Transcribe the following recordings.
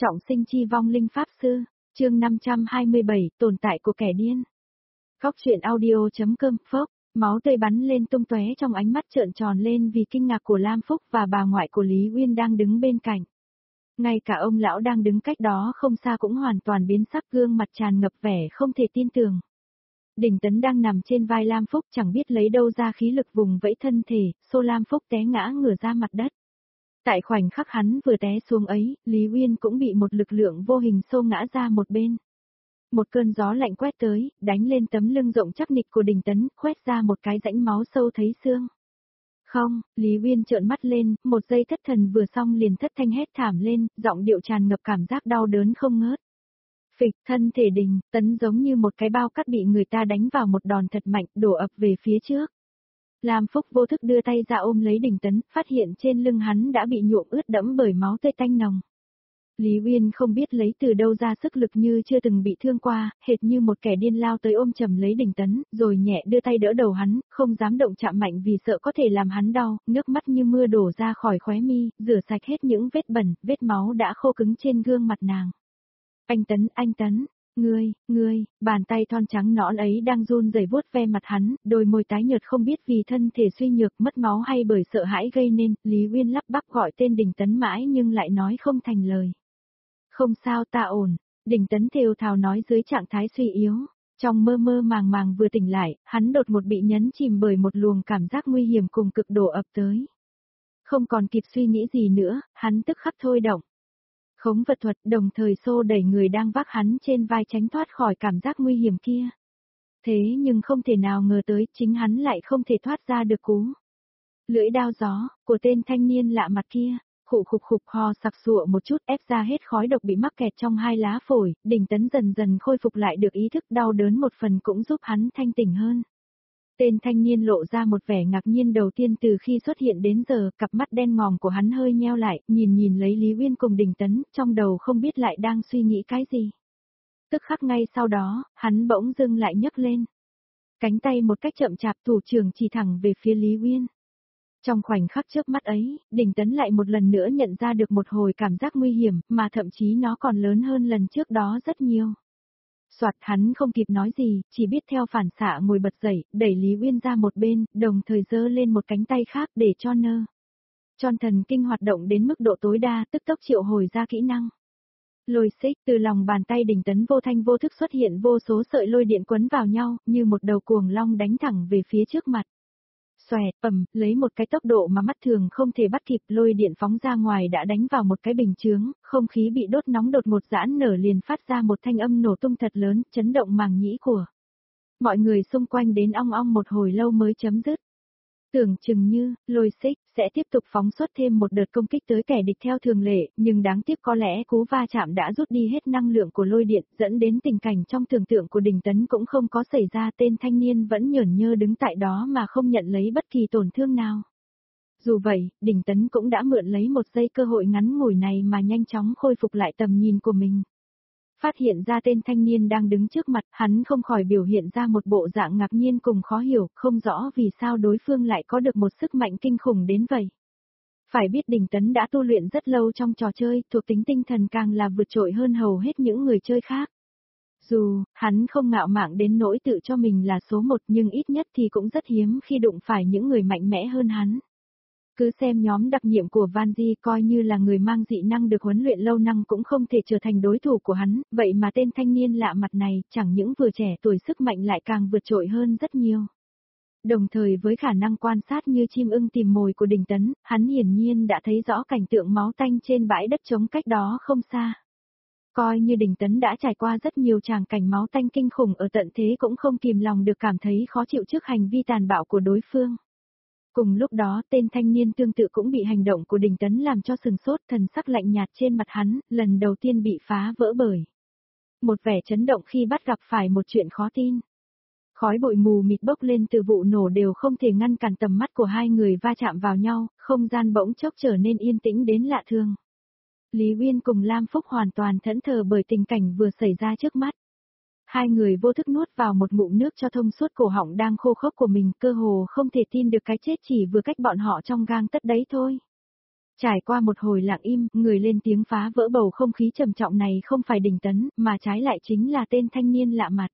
Trọng sinh chi vong linh pháp sư, chương 527, tồn tại của kẻ điên. Góc truyện audio.com phốc, máu tươi bắn lên tung tóe trong ánh mắt trợn tròn lên vì kinh ngạc của Lam Phúc và bà ngoại của Lý Uyên đang đứng bên cạnh. Ngay cả ông lão đang đứng cách đó không xa cũng hoàn toàn biến sắc, gương mặt tràn ngập vẻ không thể tin tưởng. Đình Tấn đang nằm trên vai Lam Phúc chẳng biết lấy đâu ra khí lực vùng vẫy thân thể, xô Lam Phúc té ngã ngửa ra mặt đất. Tại khoảnh khắc hắn vừa té xuống ấy, Lý Uyên cũng bị một lực lượng vô hình xô ngã ra một bên. Một cơn gió lạnh quét tới, đánh lên tấm lưng rộng chắc nịch của Đình Tấn, khoét ra một cái rãnh máu sâu thấy xương. Không, Lý Uyên trợn mắt lên, một giây thất thần vừa xong liền thất thanh hét thảm lên, giọng điệu tràn ngập cảm giác đau đớn không ngớt. Phịch, thân thể Đình Tấn giống như một cái bao cát bị người ta đánh vào một đòn thật mạnh, đổ ập về phía trước. Lam Phúc vô thức đưa tay ra ôm lấy Đình Tấn, phát hiện trên lưng hắn đã bị nhuộm ướt đẫm bởi máu tươi tanh nồng. Lý Uyên không biết lấy từ đâu ra sức lực như chưa từng bị thương qua, hệt như một kẻ điên lao tới ôm chầm lấy Đình Tấn, rồi nhẹ đưa tay đỡ đầu hắn, không dám động chạm mạnh vì sợ có thể làm hắn đau, nước mắt như mưa đổ ra khỏi khóe mi, rửa sạch hết những vết bẩn, vết máu đã khô cứng trên gương mặt nàng. Anh Tấn, ngươi, bàn tay thon trắng nõn ấy đang run rẩy vuốt ve mặt hắn, đôi môi tái nhợt không biết vì thân thể suy nhược, mất máu hay bởi sợ hãi gây nên, Lý Uyên lắp bắp gọi tên Đình Tấn mãi nhưng lại nói không thành lời. Không sao, ta ổn, Đình Tấn thều thào nói dưới trạng thái suy yếu. Trong mơ mơ màng màng vừa tỉnh lại, hắn đột ngột bị nhấn chìm bởi một luồng cảm giác nguy hiểm cùng cực độ ập tới. Không còn kịp suy nghĩ gì nữa, hắn tức khắc thôi động khống vật thuật, đồng thời xô đẩy người đang vác hắn trên vai tránh thoát khỏi cảm giác nguy hiểm kia. Thế nhưng không thể nào ngờ tới, chính hắn lại không thể thoát ra được cú lưỡi đao gió của tên thanh niên lạ mặt kia. Khục ho sặc sụa một chút, ép ra hết khói độc bị mắc kẹt trong hai lá phổi, Đình Tấn dần dần khôi phục lại được ý thức, đau đớn một phần cũng giúp hắn thanh tỉnh hơn. Tên thanh niên lộ ra một vẻ ngạc nhiên đầu tiên từ khi xuất hiện đến giờ, cặp mắt đen ngòm của hắn hơi nheo lại, nhìn lấy Lý Uyên cùng Đình Tấn, trong đầu không biết lại đang suy nghĩ cái gì. Tức khắc ngay sau đó, hắn bỗng dưng lại nhấc lên cánh tay một cách chậm chạp, thủ trưởng chỉ thẳng về phía Lý Uyên. Trong khoảnh khắc trước mắt ấy, Đình Tấn lại một lần nữa nhận ra được một hồi cảm giác nguy hiểm, mà thậm chí nó còn lớn hơn lần trước đó rất nhiều. Soạt, hắn không kịp nói gì, chỉ biết theo phản xạ ngồi bật dậy, đẩy Lý Uyên ra một bên, đồng thời giơ lên một cánh tay khác để cho Tròn thần kinh hoạt động đến mức độ tối đa, tức tốc triệu hồi ra kỹ năng. Lôi xích, từ lòng bàn tay Đình Tấn vô thanh vô thức xuất hiện vô số sợi lôi điện quấn vào nhau, như một đầu cuồng long đánh thẳng về phía trước mặt. Xoẹt, lấy một cái tốc độ mà mắt thường không thể bắt kịp, lôi điện phóng ra ngoài đã đánh vào một cái bình chướng, không khí bị đốt nóng đột ngột giãn nở liền phát ra một thanh âm nổ tung thật lớn, chấn động màng nhĩ của mọi người xung quanh đến ong ong một hồi lâu mới chấm dứt. Tưởng chừng như, lôi xích sẽ tiếp tục phóng xuất thêm một đợt công kích tới kẻ địch theo thường lệ, nhưng đáng tiếc có lẽ cú va chạm đã rút đi hết năng lượng của lôi điện, dẫn đến tình cảnh trong tưởng tượng của Đình Tấn cũng không có xảy ra, tên thanh niên vẫn nhởn nhơ đứng tại đó mà không nhận lấy bất kỳ tổn thương nào. Dù vậy, Đình Tấn cũng đã mượn lấy một giây cơ hội ngắn ngủi này mà nhanh chóng khôi phục lại tầm nhìn của mình. Phát hiện ra tên thanh niên đang đứng trước mặt, hắn không khỏi biểu hiện ra một bộ dạng ngạc nhiên cùng khó hiểu, không rõ vì sao đối phương lại có được một sức mạnh kinh khủng đến vậy. Phải biết Đình Tấn đã tu luyện rất lâu trong trò chơi, thuộc tính tinh thần càng là vượt trội hơn hầu hết những người chơi khác. Dù, hắn không ngạo mạn đến nỗi tự cho mình là số một, nhưng ít nhất thì cũng rất hiếm khi đụng phải những người mạnh mẽ hơn hắn. Cứ xem nhóm đặc nhiệm của Van Di, coi như là người mang dị năng được huấn luyện lâu năm cũng không thể trở thành đối thủ của hắn, vậy mà tên thanh niên lạ mặt này chẳng những vừa trẻ tuổi sức mạnh lại càng vượt trội hơn rất nhiều. Đồng thời với khả năng quan sát như chim ưng tìm mồi của Đình Tấn, hắn hiển nhiên đã thấy rõ cảnh tượng máu tanh trên bãi đất trống cách đó không xa. Coi như Đình Tấn đã trải qua rất nhiều tràng cảnh máu tanh kinh khủng ở tận thế cũng không kìm lòng được cảm thấy khó chịu trước hành vi tàn bạo của đối phương. Cùng lúc đó, tên thanh niên tương tự cũng bị hành động của Đình Tấn làm cho sừng sốt, thần sắc lạnh nhạt trên mặt hắn, lần đầu tiên bị phá vỡ bởi một vẻ chấn động khi bắt gặp phải một chuyện khó tin. Khói bụi mù mịt bốc lên từ vụ nổ đều không thể ngăn cản tầm mắt của hai người va chạm vào nhau, không gian bỗng chốc trở nên yên tĩnh đến lạ thường. Lý Uyên cùng Lam Phúc hoàn toàn thẫn thờ bởi tình cảnh vừa xảy ra trước mắt. Hai người vô thức nuốt vào một ngụm nước cho thông suốt cổ họng đang khô khốc của mình, cơ hồ không thể tin được cái chết chỉ vừa cách bọn họ trong gang tấc đấy thôi. Trải qua một hồi lặng im, người lên tiếng phá vỡ bầu không khí trầm trọng này không phải Đình Tấn, mà trái lại chính là tên thanh niên lạ mặt.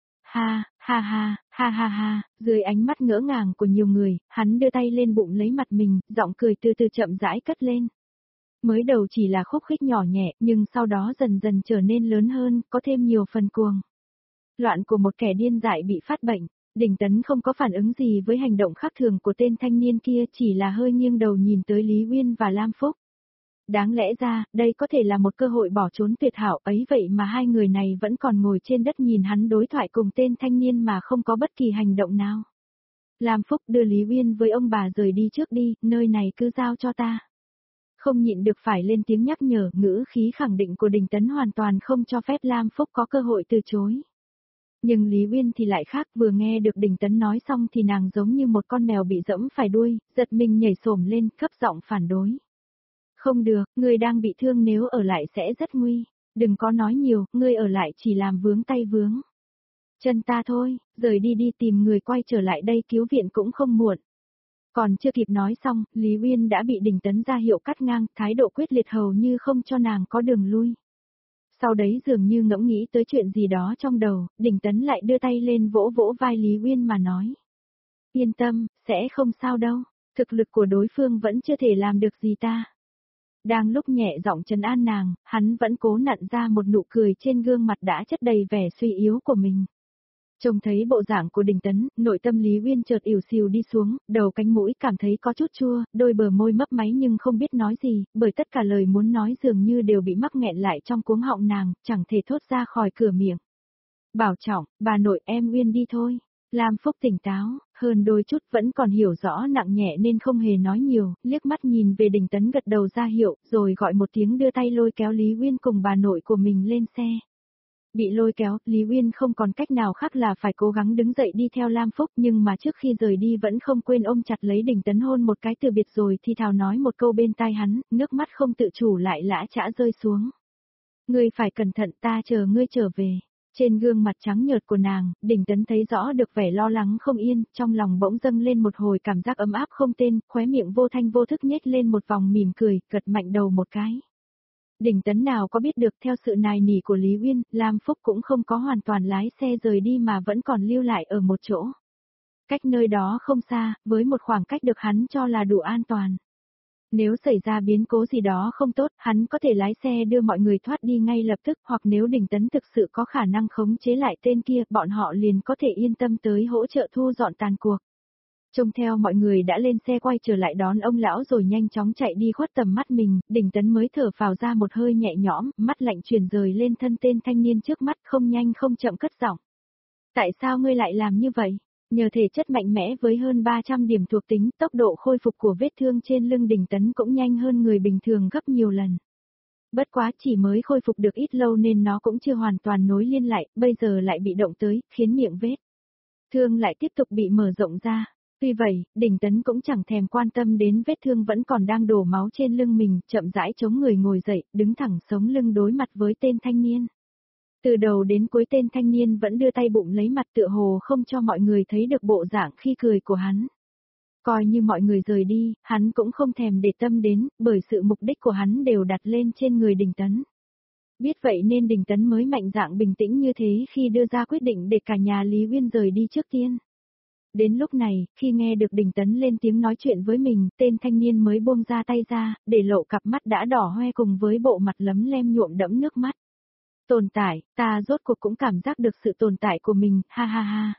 Ha, ha ha, ha ha ha, dưới ánh mắt ngỡ ngàng của nhiều người, hắn đưa tay lên bụng lấy mặt mình, giọng cười từ từ chậm rãi cất lên. Mới đầu chỉ là khúc khích nhỏ nhẹ, nhưng sau đó dần dần trở nên lớn hơn, có thêm nhiều phần cuồng. Loạn của một kẻ điên dại bị phát bệnh, Đình Tấn không có phản ứng gì với hành động khác thường của tên thanh niên kia, chỉ là hơi nghiêng đầu nhìn tới Lý Uyên và Lam Phúc. Đáng lẽ ra, đây có thể là một cơ hội bỏ trốn tuyệt hảo ấy, vậy mà hai người này vẫn còn ngồi trên đất nhìn hắn đối thoại cùng tên thanh niên mà không có bất kỳ hành động nào. Lam Phúc đưa Lý Uyên với ông bà rời đi trước đi, nơi này cứ giao cho ta. Không nhịn được phải lên tiếng nhắc nhở, ngữ khí khẳng định của Đình Tấn hoàn toàn không cho phép Lam Phúc có cơ hội từ chối. Nhưng Lý Uyên thì lại khác, vừa nghe được Đình Tấn nói xong thì nàng giống như một con mèo bị dẫm phải đuôi, giật mình nhảy xổm lên, cấp giọng phản đối. Không được, ngươi đang bị thương, nếu ở lại sẽ rất nguy. Đừng có nói nhiều, ngươi ở lại chỉ làm vướng tay vướng chân ta thôi, rời đi đi, tìm người quay trở lại đây cứu viện cũng không muộn. Còn chưa kịp nói xong, Lý Uyên đã bị Đình Tấn ra hiệu cắt ngang, thái độ quyết liệt hầu như không cho nàng có đường lui. Sau đấy dường như ngẫm nghĩ tới chuyện gì đó trong đầu, Đình Tấn lại đưa tay lên vỗ vỗ vai Lý Uyên mà nói. Yên tâm, sẽ không sao đâu, thực lực của đối phương vẫn chưa thể làm được gì ta. Đang lúc nhẹ giọng trấn an nàng, hắn vẫn cố nặn ra một nụ cười trên gương mặt đã chất đầy vẻ suy yếu của mình. Trông thấy bộ dạng của Đình Tấn, nội tâm Lý Uyên chợt ỉu xìu đi xuống, đầu cánh mũi cảm thấy có chút chua, đôi bờ môi mấp máy nhưng không biết nói gì, bởi tất cả lời muốn nói dường như đều bị mắc nghẹn lại trong cuống họng nàng, chẳng thể thốt ra khỏi cửa miệng. Bảo trọng, bà nội, em Uyên đi thôi. Lam Phúc tỉnh táo, hơn đôi chút vẫn còn hiểu rõ nặng nhẹ nên không hề nói nhiều, liếc mắt nhìn về Đình Tấn gật đầu ra hiệu, rồi gọi một tiếng đưa tay lôi kéo Lý Uyên cùng bà nội của mình lên xe. Bị lôi kéo, Lý Uyên không còn cách nào khác là phải cố gắng đứng dậy đi theo Lam Phúc, nhưng mà trước khi rời đi vẫn không quên ôm chặt lấy Đình Tấn hôn một cái từ biệt rồi thì thào nói một câu bên tai hắn, nước mắt không tự chủ lại lã chã rơi xuống. Ngươi phải cẩn thận, ta chờ ngươi trở về. Trên gương mặt trắng nhợt của nàng, Đình Tấn thấy rõ được vẻ lo lắng không yên, trong lòng bỗng dâng lên một hồi cảm giác ấm áp không tên, khóe miệng vô thanh vô thức nhếch lên một vòng mỉm cười, gật mạnh đầu một cái. Đình Tấn nào có biết được, theo sự nài nỉ của Lý Uyên, Lam Phúc cũng không có hoàn toàn lái xe rời đi mà vẫn còn lưu lại ở một chỗ. Cách nơi đó không xa, với một khoảng cách được hắn cho là đủ an toàn. Nếu xảy ra biến cố gì đó không tốt, hắn có thể lái xe đưa mọi người thoát đi ngay lập tức, hoặc nếu Đình Tấn thực sự có khả năng khống chế lại tên kia, bọn họ liền có thể yên tâm tới hỗ trợ thu dọn tàn cuộc. Trông theo mọi người đã lên xe quay trở lại đón ông lão rồi nhanh chóng chạy đi khuất tầm mắt mình, Đình Tấn mới thở phào ra một hơi nhẹ nhõm, mắt lạnh truyền rời lên thân tên thanh niên trước mắt, không nhanh không chậm cất giọng. Tại sao ngươi lại làm như vậy? Nhờ thể chất mạnh mẽ với hơn 300 điểm thuộc tính, tốc độ khôi phục của vết thương trên lưng Đình Tấn cũng nhanh hơn người bình thường gấp nhiều lần. Bất quá chỉ mới khôi phục được ít lâu nên nó cũng chưa hoàn toàn nối liên lại, bây giờ lại bị động tới, khiến miệng vết thương lại tiếp tục bị mở rộng ra. Tuy vậy, Đình Tấn cũng chẳng thèm quan tâm đến vết thương vẫn còn đang đổ máu trên lưng mình, chậm rãi chống người ngồi dậy, đứng thẳng sống lưng đối mặt với tên thanh niên. Từ đầu đến cuối tên thanh niên vẫn đưa tay bụng lấy mặt tựa hồ không cho mọi người thấy được bộ dạng khi cười của hắn. Coi như mọi người rời đi, hắn cũng không thèm để tâm đến, bởi sự mục đích của hắn đều đặt lên trên người Đình Tấn. Biết vậy nên Đình Tấn mới mạnh dạn bình tĩnh như thế khi đưa ra quyết định để cả nhà Lý Uyên rời đi trước tiên. Đến lúc này, khi nghe được Đình Tấn lên tiếng nói chuyện với mình, tên thanh niên mới buông ra tay ra, để lộ cặp mắt đã đỏ hoe cùng với bộ mặt lấm lem nhuộm đẫm nước mắt. Tồn tại, ta rốt cuộc cũng cảm giác được sự tồn tại của mình, ha ha ha.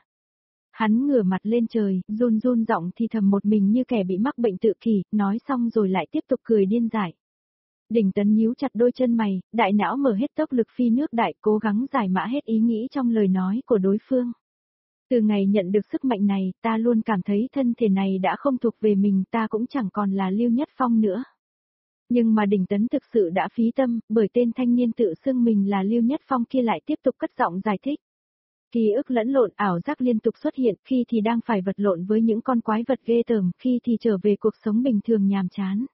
Hắn ngửa mặt lên trời, run run giọng thì thầm một mình như kẻ bị mắc bệnh tự kỷ, nói xong rồi lại tiếp tục cười điên dại. Đình Tấn nhíu chặt đôi chân mày, đại não mở hết tốc lực phi nước đại, cố gắng giải mã hết ý nghĩ trong lời nói của đối phương. Từ ngày nhận được sức mạnh này, ta luôn cảm thấy thân thể này đã không thuộc về mình, ta cũng chẳng còn là Lưu Nhất Phong nữa. Nhưng mà Đình Tấn thực sự đã phí tâm, bởi tên thanh niên tự xưng mình là Lưu Nhất Phong kia lại tiếp tục cất giọng giải thích. Ký ức lẫn lộn, ảo giác liên tục xuất hiện, khi thì đang phải vật lộn với những con quái vật ghê tởm, khi thì trở về cuộc sống bình thường nhàm chán.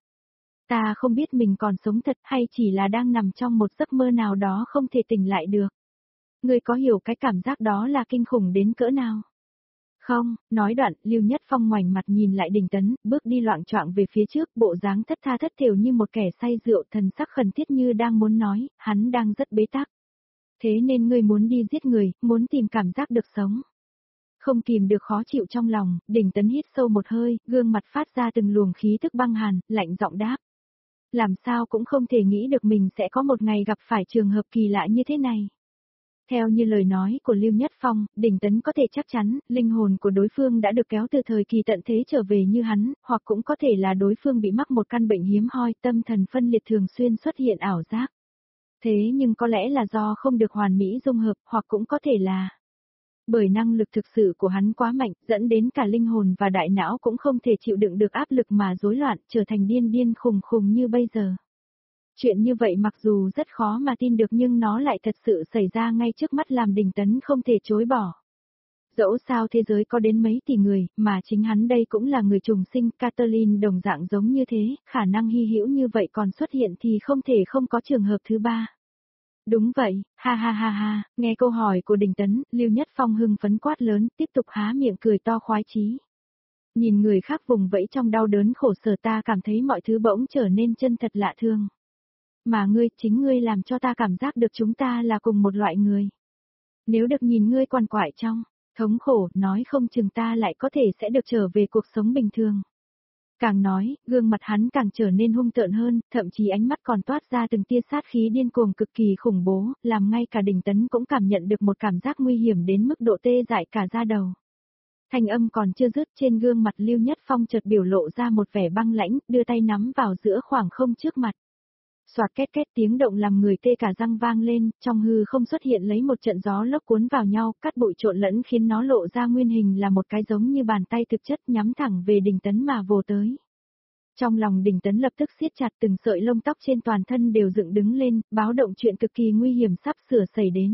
Ta không biết mình còn sống thật hay chỉ là đang nằm trong một giấc mơ nào đó không thể tỉnh lại được. Ngươi có hiểu cái cảm giác đó là kinh khủng đến cỡ nào? Không, nói đoạn, Lưu Nhất Phong ngoảnh mặt nhìn lại Đình Tấn, bước đi loạng choạng về phía trước, bộ dáng thất tha thất thểu như một kẻ say rượu, thần sắc khẩn thiết như đang muốn nói, hắn đang rất bế tắc. Thế nên ngươi muốn đi giết người, muốn tìm cảm giác được sống. Không kìm được khó chịu trong lòng, Đình Tấn hít sâu một hơi, gương mặt phát ra từng luồng khí tức băng hàn, lạnh giọng đáp. Làm sao cũng không thể nghĩ được mình sẽ có một ngày gặp phải trường hợp kỳ lạ như thế này. Theo như lời nói của Lưu Nhất Phong, Đình Tấn có thể chắc chắn, linh hồn của đối phương đã được kéo từ thời kỳ tận thế trở về như hắn, hoặc cũng có thể là đối phương bị mắc một căn bệnh hiếm hoi, tâm thần phân liệt thường xuyên xuất hiện ảo giác. Thế nhưng có lẽ là do không được hoàn mỹ dung hợp, hoặc cũng có thể là bởi năng lực thực sự của hắn quá mạnh, dẫn đến cả linh hồn và đại não cũng không thể chịu đựng được áp lực mà rối loạn, trở thành điên điên khùng khùng như bây giờ. Chuyện như vậy mặc dù rất khó mà tin được nhưng nó lại thật sự xảy ra ngay trước mắt làm Đình Tấn không thể chối bỏ. Dẫu sao thế giới có đến mấy tỷ người, mà chính hắn đây cũng là người trùng sinh, Catherine đồng dạng giống như thế, khả năng hy hữu như vậy còn xuất hiện thì không thể không có trường hợp thứ ba. Đúng vậy, ha ha ha ha, nghe câu hỏi của Đình Tấn, Lưu Nhất Phong hưng phấn quát lớn, tiếp tục há miệng cười to khoái chí. Nhìn người khác vùng vẫy trong đau đớn khổ sở ta cảm thấy mọi thứ bỗng trở nên chân thật lạ thương. Mà ngươi, chính ngươi làm cho ta cảm giác được chúng ta là cùng một loại người. Nếu được nhìn ngươi quằn quại trong thống khổ, nói không chừng ta lại có thể sẽ được trở về cuộc sống bình thường. Càng nói, gương mặt hắn càng trở nên hung tợn hơn, thậm chí ánh mắt còn toát ra từng tia sát khí điên cuồng cực kỳ khủng bố, làm ngay cả Đình Tấn cũng cảm nhận được một cảm giác nguy hiểm đến mức độ tê dại cả da đầu. Thanh âm còn chưa dứt, trên gương mặt Lưu Nhất Phong chợt biểu lộ ra một vẻ băng lãnh, đưa tay nắm vào giữa khoảng không trước mặt. Soạt két két tiếng động làm người tê cả răng vang lên, trong hư không xuất hiện lấy một trận gió lốc cuốn vào nhau, cát bụi trộn lẫn khiến nó lộ ra nguyên hình là một cái giống như bàn tay thực chất nhắm thẳng về Đình Tấn mà vồ tới. Trong lòng Đình Tấn lập tức siết chặt, từng sợi lông tóc trên toàn thân đều dựng đứng lên, báo động chuyện cực kỳ nguy hiểm sắp sửa xảy đến.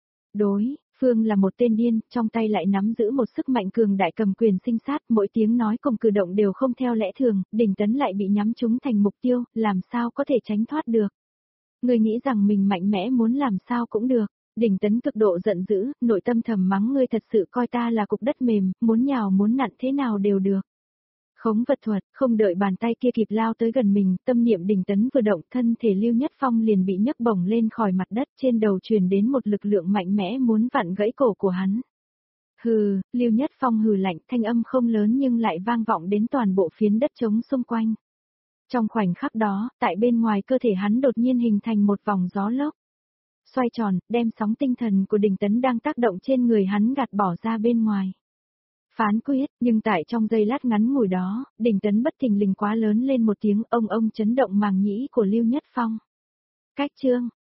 Phương là một tên điên, trong tay lại nắm giữ một sức mạnh cường đại cầm quyền sinh sát, mỗi tiếng nói cùng cử động đều không theo lẽ thường, Đình Tấn lại bị nhắm trúng thành mục tiêu, làm sao có thể tránh thoát được. Ngươi nghĩ rằng mình mạnh mẽ muốn làm sao cũng được. Đình Tấn cực độ giận dữ, nội tâm thầm mắng ngươi thật sự coi ta là cục đất mềm, muốn nhào muốn nặn thế nào đều được. Khống vật thuật, không đợi bàn tay kia kịp lao tới gần mình, tâm niệm Đình Tấn vừa động, thân thể Lưu Nhất Phong liền bị nhấc bổng lên khỏi mặt đất, trên đầu truyền đến một lực lượng mạnh mẽ muốn vặn gãy cổ của hắn. Hừ, Lưu Nhất Phong hừ lạnh, thanh âm không lớn nhưng lại vang vọng đến toàn bộ phiến đất trống xung quanh. Trong khoảnh khắc đó, tại bên ngoài cơ thể hắn đột nhiên hình thành một vòng gió lốc. Xoay tròn, đem sóng tinh thần của Đình Tấn đang tác động trên người hắn gạt bỏ ra bên ngoài. Phán quyết, nhưng tại trong giây lát ngắn ngủi đó, Đình Tấn bất thình lình quá lớn lên một tiếng ông chấn động màng nhĩ của Lưu Nhất Phong. Cách chương